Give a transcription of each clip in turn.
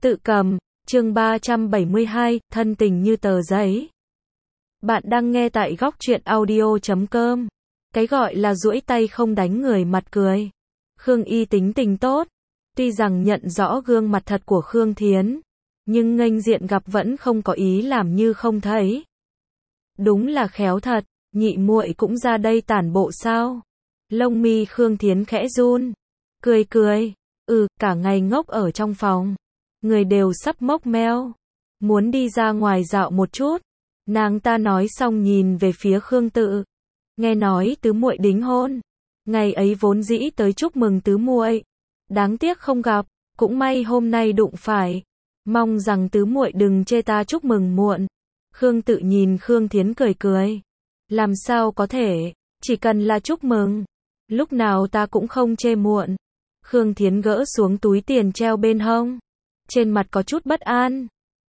Tự cầm, chương 372, thân tình như tờ giấy. Bạn đang nghe tại góc truyện audio.com. Cái gọi là duỗi tay không đánh người mặt cười. Khương Y tính tình tốt. Tuy rằng nhận rõ gương mặt thật của Khương Thiến, nhưng nghênh diện gặp vẫn không có ý làm như không thấy. Đúng là khéo thật, nhị muội cũng ra đây tản bộ sao? Lông mi Khương Thiến khẽ run. Cười cười, cả ngày ngốc ở trong phòng. Người đều sắp mốc meo. Muốn đi ra ngoài dạo một chút. Nàng ta nói xong nhìn về phía Khương Tự. Nghe nói tứ muội đính hôn. Ngày ấy vốn dĩ tới chúc mừng tứ muội. Đáng tiếc không gặp, cũng may hôm nay đụng phải. Mong rằng tứ muội đừng chê ta chúc mừng muộn. Khương Tự nhìn Khương Thiến cười cười. Làm sao có thể, chỉ cần là chúc mừng. Lúc nào ta cũng không chê muộn. Khương Thiến gỡ xuống túi tiền treo bên hông. Trên mặt có chút bất an.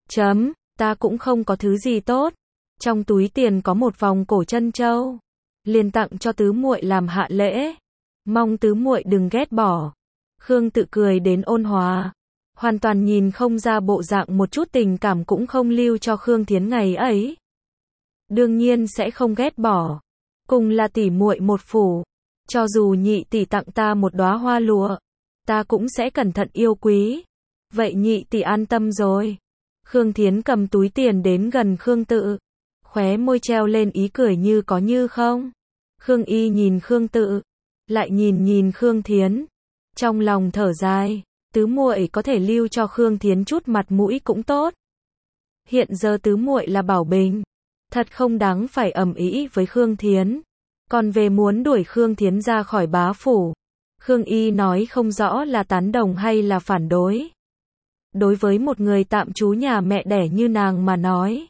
Ta cũng không có thứ gì tốt. Trong túi tiền có một vòng cổ trân châu. Liền tặng cho tứ muội làm hạ lễ. Mong tứ muội đừng ghét bỏ. Khương Tự cười đến ôn hòa. Hoàn toàn nhìn không ra bộ dạng một chút tình cảm cũng không lưu cho Khương Thiến ngày ấy. Đương nhiên sẽ không ghét bỏ. Cùng là tỷ muội một phủ. Cho dù nhị tỷ tặng ta một đóa hoa lụa, ta cũng sẽ cẩn thận yêu quý. Vậy nhị tỷ an tâm rồi. Khương Thiến cầm túi tiền đến gần Khương Tự. Khóe môi treo lên ý cười như có như không. Khương Y nhìn Khương Tự. Lại nhìn Khương Thiến. Trong lòng thở dài. Tứ muội có thể lưu cho Khương Thiến chút mặt mũi cũng tốt. Hiện giờ tứ muội là Bảo Bình. Thật không đáng phải ầm ĩ với Khương Thiến. Còn về muốn đuổi Khương Thiến ra khỏi bá phủ. Khương Y nói không rõ là tán đồng hay là phản đối. Đối với một người tạm trú nhà mẹ đẻ như nàng mà nói,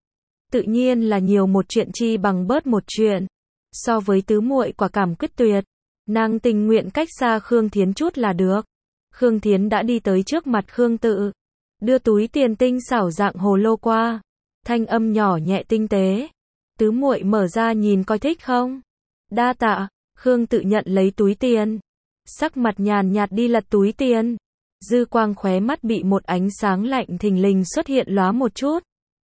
tự nhiên là nhiều một chuyện chi bằng bớt một chuyện. So với tứ muội quả cảm quyết tuyệt, nàng tình nguyện cách xa Khương Thiến chút là được. Khương Thiến đã đi tới trước mặt Khương Tự, đưa túi tiền tinh xảo dạng hồ lô qua, thanh âm nhỏ nhẹ tinh tế. Tứ muội mở ra nhìn coi thích không? Đa tạ. Khương Tự nhận lấy túi tiền, sắc mặt nhàn nhạt đi lật túi tiền. Dư quang khóe mắt bị một ánh sáng lạnh thình lình xuất hiện lóa một chút.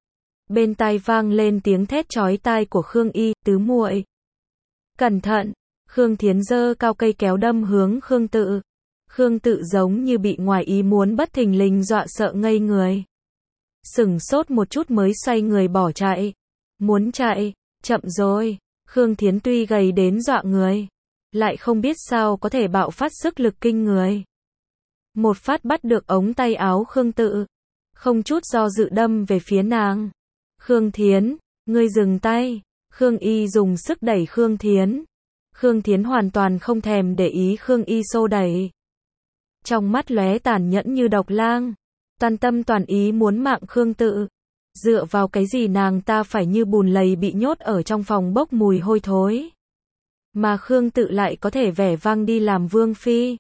Bên tai vang lên tiếng thét chói tai của Khương Y, tứ muội. Cẩn thận. Khương Thiến giơ cao cây kéo đâm hướng Khương Tự. Khương Tự giống như bị ngoài ý muốn bất thình lình dọa sợ ngây người. Sửng sốt một chút mới xoay người bỏ chạy. Muốn chạy, chậm rồi. Khương Thiến tuy gầy đến dọa người, lại không biết sao có thể bạo phát sức lực kinh người. Một phát bắt được ống tay áo Khương Tự, không chút do dự đâm về phía nàng. Khương Thiến, ngươi dừng tay. Khương Y dùng sức đẩy Khương Thiến. Khương Thiến hoàn toàn không thèm để ý Khương Y xô đẩy. Trong mắt lóe tàn nhẫn như độc lang, toàn tâm toàn ý muốn mạng Khương Tự. Dựa vào cái gì nàng ta phải như bùn lầy bị nhốt ở trong phòng bốc mùi hôi thối. Mà Khương Tự lại có thể vẻ vang đi làm vương phi.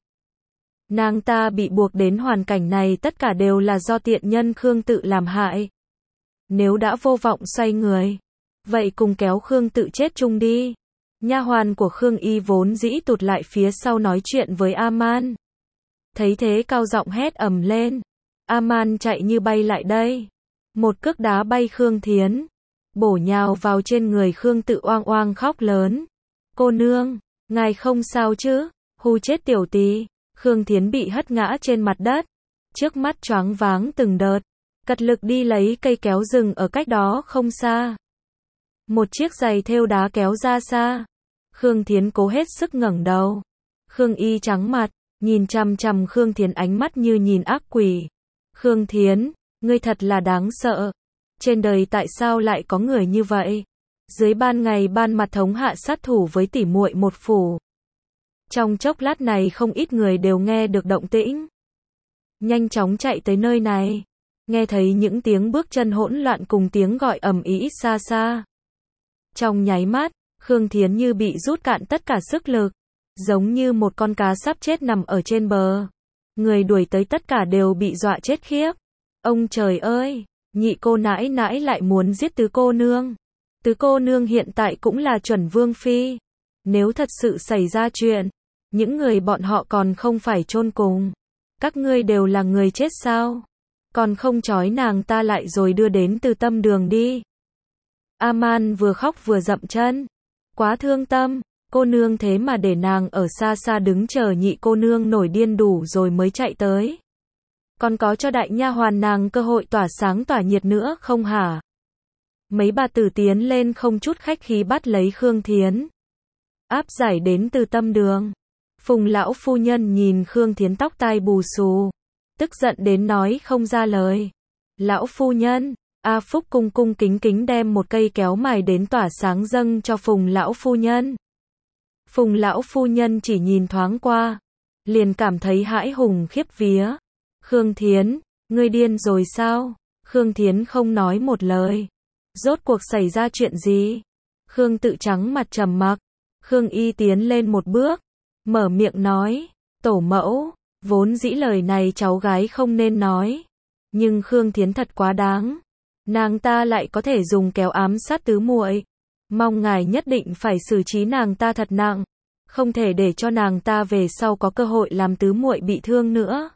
Nàng ta bị buộc đến hoàn cảnh này tất cả đều là do tiện nhân Khương Tự làm hại. Nếu đã vô vọng xoay người, vậy cùng kéo Khương Tự chết chung đi. Nha hoàn của Khương Y vốn dĩ tụt lại phía sau nói chuyện với A-man. Thấy thế cao giọng hét ầm lên. A-man chạy như bay lại đây. Một cước đá bay Khương Thiến, bổ nhào vào trên người Khương Tự oang oang khóc lớn. Cô nương, ngài không sao chứ? Hù chết tiểu tỳ. Khương Thiến bị hất ngã trên mặt đất, trước mắt choáng váng từng đợt, cật lực đi lấy cây kéo rừng ở cách đó không xa. Một chiếc giày thêu đá kéo ra xa. Khương Thiến cố hết sức ngẩng đầu. Khương Y trắng mặt, nhìn chằm chằm Khương Thiến ánh mắt như nhìn ác quỷ. Khương Thiến, ngươi thật là đáng sợ. Trên đời tại sao lại có người như vậy? Dưới ban ngày ban mặt thống hạ sát thủ với tỷ muội một phủ. Trong chốc lát này không ít người đều nghe được động tĩnh. Nhanh chóng chạy tới nơi này. Nghe thấy những tiếng bước chân hỗn loạn cùng tiếng gọi ầm ĩ xa xa. Trong nháy mắt, Khương Thiến như bị rút cạn tất cả sức lực. Giống như một con cá sắp chết nằm ở trên bờ. Người đuổi tới tất cả đều bị dọa chết khiếp. Ông trời ơi, nhị cô nãi nãi lại muốn giết tứ cô nương. Tứ cô nương hiện tại cũng là chuẩn vương phi. Nếu thật sự xảy ra chuyện, những người bọn họ còn không phải chôn cùng. Các ngươi đều là người chết sao? còn không trói nàng ta lại rồi đưa đến Từ Tâm đường đi. A-man vừa khóc vừa dậm chân. Quá thương tâm, cô nương thế mà để nàng ở xa xa đứng chờ nhị cô nương nổi điên đủ rồi mới chạy tới. Còn có cho đại nha hoàn nàng cơ hội tỏa sáng tỏa nhiệt nữa không hả? Mấy bà tử tiến lên không chút khách khí bắt lấy Khương Thiến. Áp giải đến Từ Tâm đường. Phùng lão phu nhân nhìn Khương Thiến tóc tai bù xù, tức giận đến nói không ra lời. Lão phu nhân, A Phúc cung cung kính kính đem một cây kéo mài đến tỏa sáng dâng cho Phùng lão phu nhân. Phùng lão phu nhân chỉ nhìn thoáng qua, liền cảm thấy hãi hùng khiếp vía. Khương Thiến, ngươi điên rồi sao? Khương Thiến không nói một lời. Rốt cuộc xảy ra chuyện gì? Khương Tự trắng mặt trầm mặc. Khương Y tiến lên một bước, mở miệng nói, tổ mẫu, vốn dĩ lời này cháu gái không nên nói. Nhưng Khương Thiến thật quá đáng. Nàng ta lại có thể dùng kéo ám sát tứ muội. Mong ngài nhất định phải xử trí nàng ta thật nặng. Không thể để cho nàng ta về sau có cơ hội làm tứ muội bị thương nữa.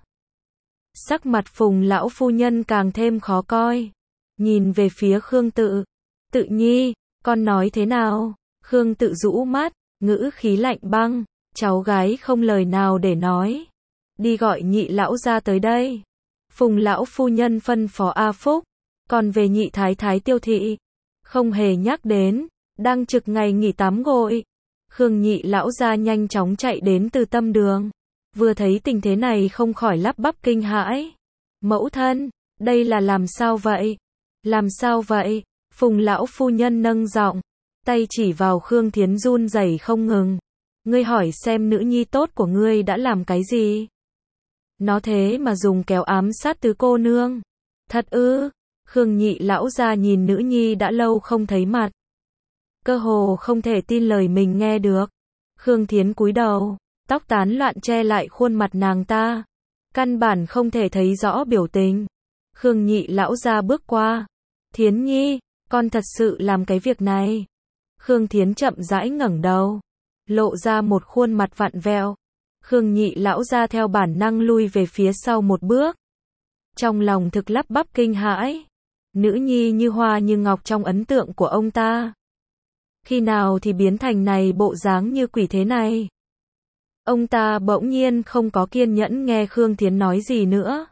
Sắc mặt Phùng lão phu nhân càng thêm khó coi. Nhìn về phía Khương Tự. Tự nhi, con nói thế nào? Khương Tự rũ mắt, ngữ khí lạnh băng. Cháu gái không lời nào để nói. Đi gọi nhị lão ra tới đây. Phùng lão phu nhân phân phó A Phúc. Còn về nhị thái thái Tiêu thị, không hề nhắc đến, đang trực ngày nghỉ tắm gội. Khương nhị lão ra nhanh chóng chạy đến Từ Tâm đường. Vừa thấy tình thế này không khỏi lắp bắp kinh hãi. Mẫu thân, đây là làm sao vậy? Làm sao vậy? Phùng lão phu nhân nâng giọng, tay chỉ vào Khương Thiến run rẩy không ngừng. Ngươi hỏi xem nữ nhi tốt của ngươi đã làm cái gì? Nó thế mà dùng kéo ám sát tứ cô nương. Thật ư? Khương nhị lão ra nhìn nữ nhi đã lâu không thấy mặt. Cơ hồ không thể tin lời mình nghe được. Khương Thiến cúi đầu, tóc tán loạn che lại khuôn mặt nàng ta. Căn bản không thể thấy rõ biểu tình. Khương nhị lão ra bước qua. Thiến nhi, con thật sự làm cái việc này. Khương Thiến chậm rãi ngẩng đầu, lộ ra một khuôn mặt vặn vẹo. Khương nhị lão ra theo bản năng lui về phía sau một bước. Trong lòng thực lắp bắp kinh hãi. Nữ nhi như hoa như ngọc trong ấn tượng của ông ta. Khi nào thì biến thành này bộ dáng như quỷ thế này? Ông ta bỗng nhiên không có kiên nhẫn nghe Khương Thiến nói gì nữa.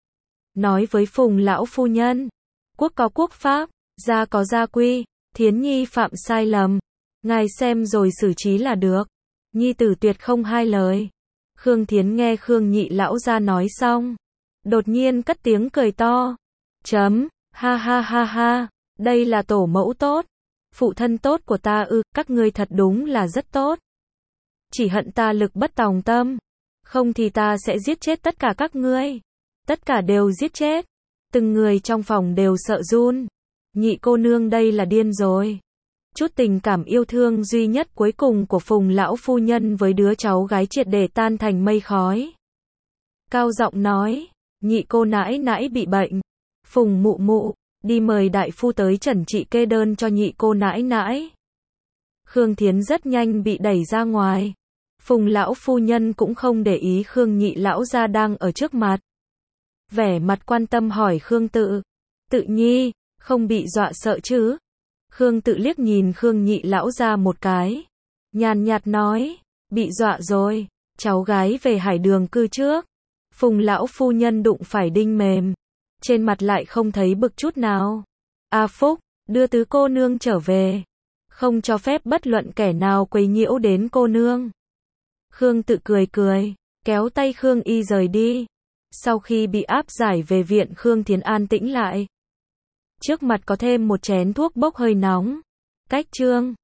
Nói với Phùng lão phu nhân, quốc có quốc pháp, gia có gia quy, Thiến nhi phạm sai lầm, ngài xem rồi xử trí là được. Nhi tử tuyệt không hai lời. Khương Thiến nghe Khương nhị lão ra nói xong, đột nhiên cất tiếng cười to. Chấm, ha ha ha ha, đây là tổ mẫu tốt. Phụ thân tốt của ta ư, các ngươi thật đúng là rất tốt. Chỉ hận ta lực bất tòng tâm. Không thì ta sẽ giết chết tất cả các ngươi. Tất cả đều giết chết. Từng người trong phòng đều sợ run. Nhị cô nương đây là điên rồi. Chút tình cảm yêu thương duy nhất cuối cùng của Phùng lão phu nhân với đứa cháu gái triệt để tan thành mây khói. Cao giọng nói, nhị cô nãi nãi bị bệnh. Phùng mụ mụ, đi mời đại phu tới chẩn trị kê đơn cho nhị cô nãi nãi. Khương Thiến rất nhanh bị đẩy ra ngoài. Phùng lão phu nhân cũng không để ý Khương nhị lão gia đang ở trước mặt. Vẻ mặt quan tâm hỏi Khương Tự. Tự nhi, không bị dọa sợ chứ? Khương Tự liếc nhìn Khương nhị lão gia một cái. Nhàn nhạt nói, bị dọa rồi, cháu gái về Hải Đường cư trước. Phùng lão phu nhân đụng phải đinh mềm. Trên mặt lại không thấy bực chút nào. A Phúc, đưa tứ cô nương trở về. Không cho phép bất luận kẻ nào quấy nhiễu đến cô nương. Khương Tự cười cười, kéo tay Khương Y rời đi. Sau khi bị áp giải về viện, Khương Thiến an tĩnh lại. Trước mặt có thêm một chén thuốc bốc hơi nóng. Cách chương